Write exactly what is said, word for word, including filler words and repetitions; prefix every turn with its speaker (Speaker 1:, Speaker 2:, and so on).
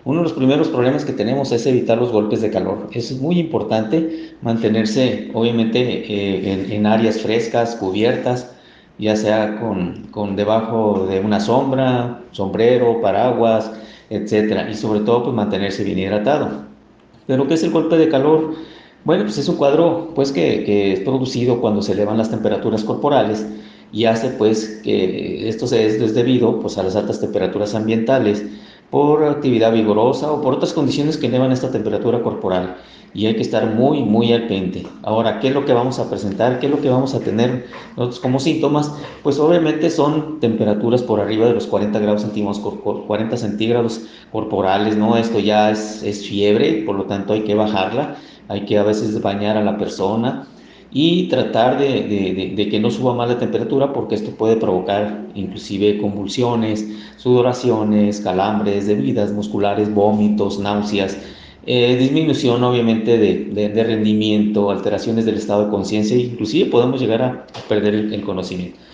Speaker 1: Uno de los primeros problemas que tenemos es evitar los golpes de calor. Eso es muy importante, mantenerse obviamente eh, en, en áreas frescas, cubiertas, ya sea con, con debajo de una sombra, sombrero, paraguas, etcétera. Y sobre todo, pues mantenerse bien hidratado. ¿Pero qué es el golpe de calor? Bueno, pues es un cuadro pues, que, que es producido cuando se elevan las temperaturas corporales y hace pues que esto se es, es debido pues, a las altas temperaturas ambientales por actividad vigorosa o por otras condiciones que elevan esta temperatura corporal y hay que estar muy muy al pendiente. Ahora, ¿qué es lo que vamos a presentar? ¿Qué es lo que vamos a tener nosotros como síntomas? Pues obviamente son temperaturas por arriba de los cuarenta grados centígrados, cuarenta centígrados corporales, ¿no? Esto ya es, es fiebre, por lo tanto hay que bajarla, hay que a veces bañar a la persona y tratar de, de, de, de que no suba más la temperatura porque esto puede provocar inclusive convulsiones, sudoraciones, calambres, debilidades musculares, vómitos, náuseas, eh, disminución obviamente de, de, de rendimiento, alteraciones del estado de conciencia e inclusive podemos llegar a perder el, el conocimiento.